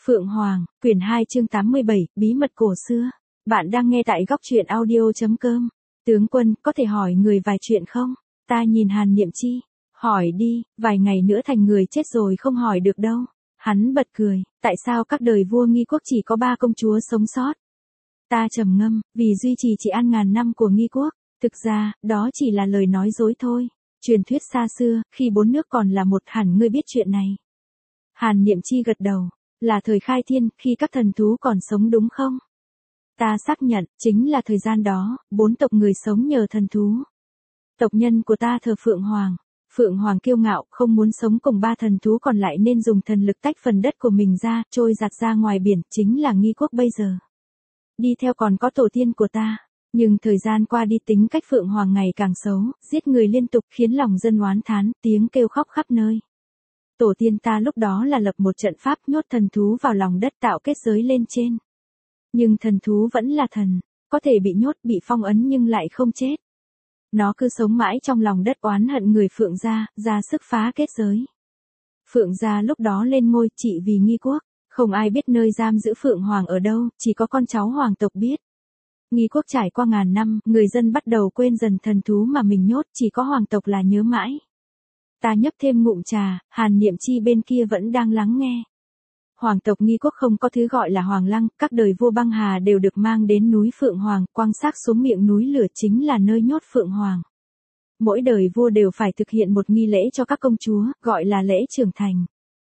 Phượng Hoàng, quyển 2 chương 87, bí mật cổ xưa. Bạn đang nghe tại góc truyện audio.com. Tướng quân, có thể hỏi người vài chuyện không? Ta nhìn Hàn Niệm Chi. Hỏi đi, vài ngày nữa thành người chết rồi không hỏi được đâu. Hắn bật cười, tại sao các đời vua Nghi Quốc chỉ có 3 công chúa sống sót? Ta trầm ngâm, vì duy trì trị an ngàn năm của Nghi Quốc. Thực ra, đó chỉ là lời nói dối thôi. Truyền thuyết xa xưa, khi 4 nước còn là một, hẳn ngươi biết chuyện này. Hàn Niệm Chi gật đầu. Là thời khai thiên, khi các thần thú còn sống đúng không? Ta xác nhận, chính là thời gian đó, 4 tộc người sống nhờ thần thú. Tộc nhân của ta thờ Phượng Hoàng. Phượng Hoàng kiêu ngạo, không muốn sống cùng 3 thần thú còn lại nên dùng thần lực tách phần đất của mình ra, trôi giạt ra ngoài biển, chính là Nghi Quốc bây giờ. Đi theo còn có tổ tiên của ta. Nhưng thời gian qua đi tính cách Phượng Hoàng ngày càng xấu, giết người liên tục khiến lòng dân oán thán, tiếng kêu khóc khắp nơi. Tổ tiên ta lúc đó là lập một trận pháp nhốt thần thú vào lòng đất tạo kết giới lên trên. Nhưng thần thú vẫn là thần, có thể bị nhốt bị phong ấn nhưng lại không chết. Nó cứ sống mãi trong lòng đất oán hận người Phượng gia, ra sức phá kết giới. Phượng gia lúc đó lên ngôi trị vì Nghi Quốc, không ai biết nơi giam giữ Phượng Hoàng ở đâu, chỉ có con cháu hoàng tộc biết. Nghi Quốc trải qua ngàn năm, người dân bắt đầu quên dần thần thú mà mình nhốt, chỉ có hoàng tộc là nhớ mãi. Ta nhấp thêm ngụm trà, Hàn Niệm Chi bên kia vẫn đang lắng nghe. Hoàng tộc Nghi Quốc không có thứ gọi là Hoàng Lăng, các đời vua băng hà đều được mang đến núi Phượng Hoàng, quăng xác xuống miệng núi lửa chính là nơi nhốt Phượng Hoàng. Mỗi đời vua đều phải thực hiện một nghi lễ cho các công chúa, gọi là lễ trưởng thành.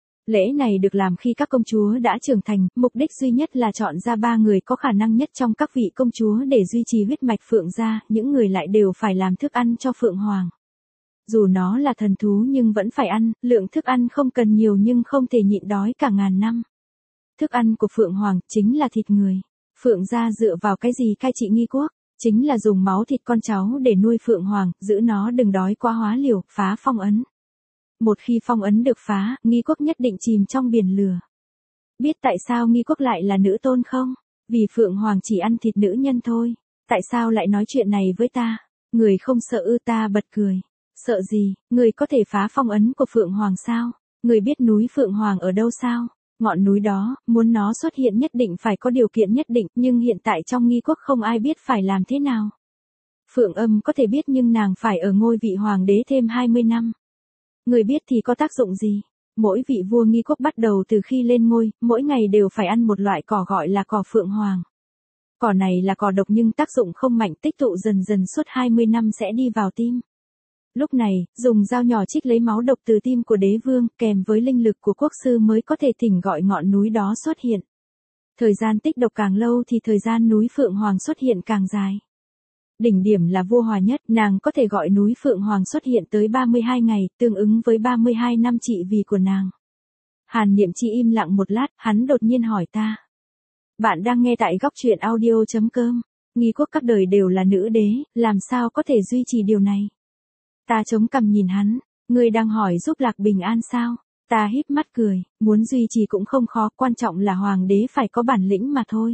Lễ này được làm khi các công chúa đã trưởng thành, mục đích duy nhất là chọn ra 3 người có khả năng nhất trong các vị công chúa để duy trì huyết mạch Phượng gia, những người lại đều phải làm thức ăn cho Phượng Hoàng. Dù nó là thần thú nhưng vẫn phải ăn, lượng thức ăn không cần nhiều nhưng không thể nhịn đói cả ngàn năm. Thức ăn của Phượng Hoàng chính là thịt người. Phượng gia dựa vào cái gì cai trị Nghi Quốc? Chính là dùng máu thịt con cháu để nuôi Phượng Hoàng, giữ nó đừng đói quá hóa liều, phá phong ấn. Một khi phong ấn được phá, Nghi Quốc nhất định chìm trong biển lửa. Biết tại sao Nghi Quốc lại là nữ tôn không? Vì Phượng Hoàng chỉ ăn thịt nữ nhân thôi. Tại sao lại nói chuyện này với ta? Người không sợ ư? Ta bật cười. Sợ gì, người có thể phá phong ấn của Phượng Hoàng sao? Người biết núi Phượng Hoàng ở đâu sao? Ngọn núi đó, muốn nó xuất hiện nhất định phải có điều kiện nhất định, nhưng hiện tại trong Nghi Quốc không ai biết phải làm thế nào. Phượng Âm có thể biết nhưng nàng phải ở ngôi vị hoàng đế thêm 20 năm. Người biết thì có tác dụng gì? Mỗi vị vua Nghi Quốc bắt đầu từ khi lên ngôi, mỗi ngày đều phải ăn một loại cỏ gọi là cỏ Phượng Hoàng. Cỏ này là cỏ độc nhưng tác dụng không mạnh, tích tụ dần dần suốt 20 năm sẽ đi vào tim. Lúc này, dùng dao nhỏ trích lấy máu độc từ tim của đế vương, kèm với linh lực của quốc sư mới có thể thỉnh gọi ngọn núi đó xuất hiện. Thời gian tích độc càng lâu thì thời gian núi Phượng Hoàng xuất hiện càng dài. Đỉnh điểm là vua Hòa Nhất, nàng có thể gọi núi Phượng Hoàng xuất hiện tới 32 ngày, tương ứng với 32 năm trị vì của nàng. Hàn Niệm Chi im lặng một lát, hắn đột nhiên hỏi ta. Bạn đang nghe tại góc truyện audio.com. Nghi Quốc các đời đều là nữ đế, làm sao có thể duy trì điều này? Ta chống cằm nhìn hắn, ngươi đang hỏi giúp Lạc bình an sao? Ta híp mắt cười, muốn duy trì cũng không khó, quan trọng là hoàng đế phải có bản lĩnh mà thôi.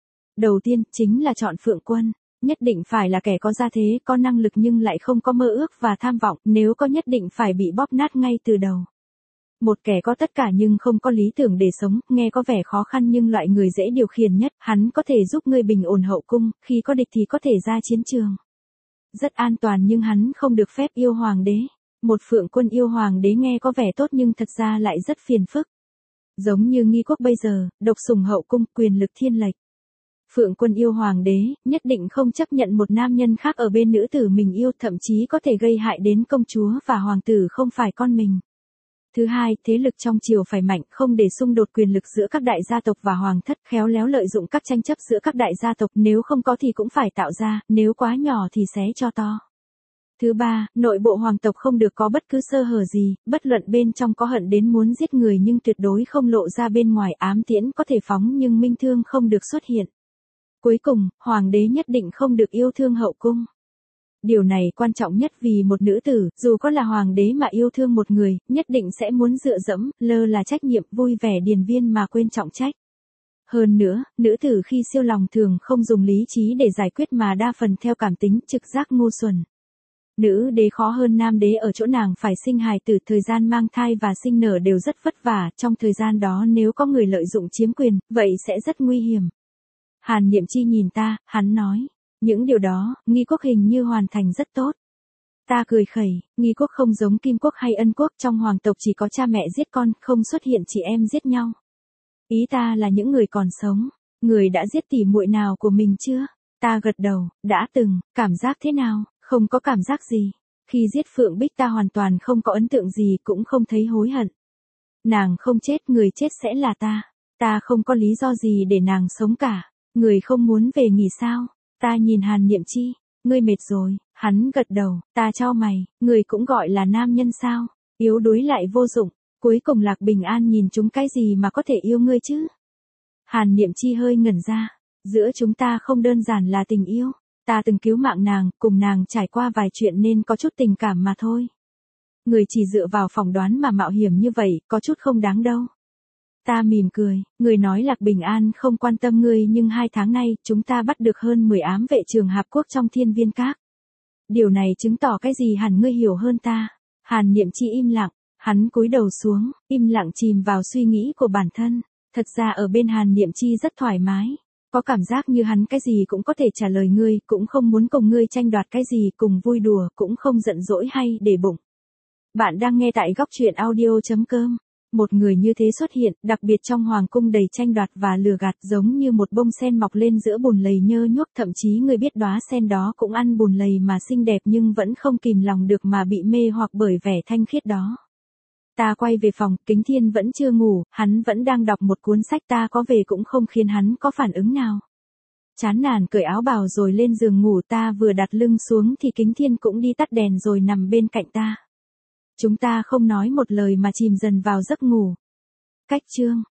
Đầu tiên, chính là chọn Phượng Quân, nhất định phải là kẻ có gia thế, có năng lực nhưng lại không có mơ ước và tham vọng, nếu có nhất định phải bị bóp nát ngay từ đầu. Một kẻ có tất cả nhưng không có lý tưởng để sống, nghe có vẻ khó khăn nhưng loại người dễ điều khiển nhất, hắn có thể giúp ngươi bình ổn hậu cung, khi có địch thì có thể ra chiến trường. Rất an toàn nhưng hắn không được phép yêu hoàng đế. Một Phượng Quân yêu hoàng đế nghe có vẻ tốt nhưng thật ra lại rất phiền phức. Giống như Nghi Quốc bây giờ, độc sủng hậu cung, quyền lực thiên lệch. Phượng Quân yêu hoàng đế, nhất định không chấp nhận một nam nhân khác ở bên nữ tử mình yêu, thậm chí có thể gây hại đến công chúa và hoàng tử không phải con mình. Thứ hai, thế lực trong triều phải mạnh, không để xung đột quyền lực giữa các đại gia tộc và hoàng thất, khéo léo lợi dụng các tranh chấp giữa các đại gia tộc, nếu không có thì cũng phải tạo ra, nếu quá nhỏ thì xé cho to. Thứ ba, nội bộ hoàng tộc không được có bất cứ sơ hở gì, bất luận bên trong có hận đến muốn giết người nhưng tuyệt đối không lộ ra bên ngoài, ám tiễn có thể phóng nhưng minh thương không được xuất hiện. Cuối cùng, hoàng đế nhất định không được yêu thương hậu cung. Điều này quan trọng nhất vì một nữ tử, dù có là hoàng đế mà yêu thương một người, nhất định sẽ muốn dựa dẫm, lơ là trách nhiệm, vui vẻ điền viên mà quên trọng trách. Hơn nữa, nữ tử khi siêu lòng thường không dùng lý trí để giải quyết mà đa phần theo cảm tính, trực giác ngu xuẩn. Nữ đế khó hơn nam đế ở chỗ nàng phải sinh hài tử, thời gian mang thai và sinh nở đều rất vất vả, trong thời gian đó nếu có người lợi dụng chiếm quyền, vậy sẽ rất nguy hiểm. Hàn Niệm Chi nhìn ta, hắn nói, những điều đó, Nghi Quốc hình như hoàn thành rất tốt. Ta cười khẩy, Nghi Quốc không giống Kim Quốc hay Ân Quốc, trong hoàng tộc chỉ có cha mẹ giết con, không xuất hiện chị em giết nhau. Ý ta là những người còn sống, người đã giết tỉ muội nào của mình chưa? Ta gật đầu, đã từng, cảm giác thế nào? Không có cảm giác gì. Khi giết Phượng Bích ta hoàn toàn không có ấn tượng gì, cũng không thấy hối hận. Nàng không chết, người chết sẽ là ta. Ta không có lý do gì để nàng sống cả. Người không muốn về nghỉ sao? Ta nhìn Hàn Niệm Chi, ngươi mệt rồi, hắn gật đầu, ta chau mày, người cũng gọi là nam nhân sao? Yếu đuối lại vô dụng, cuối cùng Lạc Bình An nhìn chúng cái gì mà có thể yêu ngươi chứ? Hàn Niệm Chi hơi ngẩn ra, giữa chúng ta không đơn giản là tình yêu. Ta từng cứu mạng nàng, cùng nàng trải qua vài chuyện nên có chút tình cảm mà thôi. Người chỉ dựa vào phỏng đoán mà mạo hiểm như vậy, có chút không đáng đâu. Ta mỉm cười, người nói Lạc Bình An không quan tâm ngươi, nhưng 2 tháng nay, chúng ta bắt được hơn 10 ám vệ trường Hạp Quốc trong Thiên Viên Các. Điều này chứng tỏ cái gì hẳn ngươi hiểu hơn ta. Hàn Niệm Chi im lặng, hắn cúi đầu xuống, im lặng chìm vào suy nghĩ của bản thân. Thật ra ở bên Hàn Niệm Chi rất thoải mái. Có cảm giác như hắn cái gì cũng có thể trả lời ngươi, cũng không muốn cùng ngươi tranh đoạt cái gì, cùng vui đùa, cũng không giận dỗi hay để bụng. Bạn đang nghe tại góc truyện audio.com. Một người như thế xuất hiện, đặc biệt trong hoàng cung đầy tranh đoạt và lừa gạt, giống như một bông sen mọc lên giữa bùn lầy nhơ nhuốc, thậm chí người biết đóa sen đó cũng ăn bùn lầy mà xinh đẹp nhưng vẫn không kìm lòng được mà bị mê hoặc bởi vẻ thanh khiết đó. Ta quay về phòng, Kính Thiên vẫn chưa ngủ, hắn vẫn đang đọc một cuốn sách, ta có về cũng không khiến hắn có phản ứng nào. Chán nản cởi áo bào rồi lên giường ngủ, ta vừa đặt lưng xuống thì Kính Thiên cũng đi tắt đèn rồi nằm bên cạnh ta. Chúng ta không nói một lời mà chìm dần vào giấc ngủ. Cách chương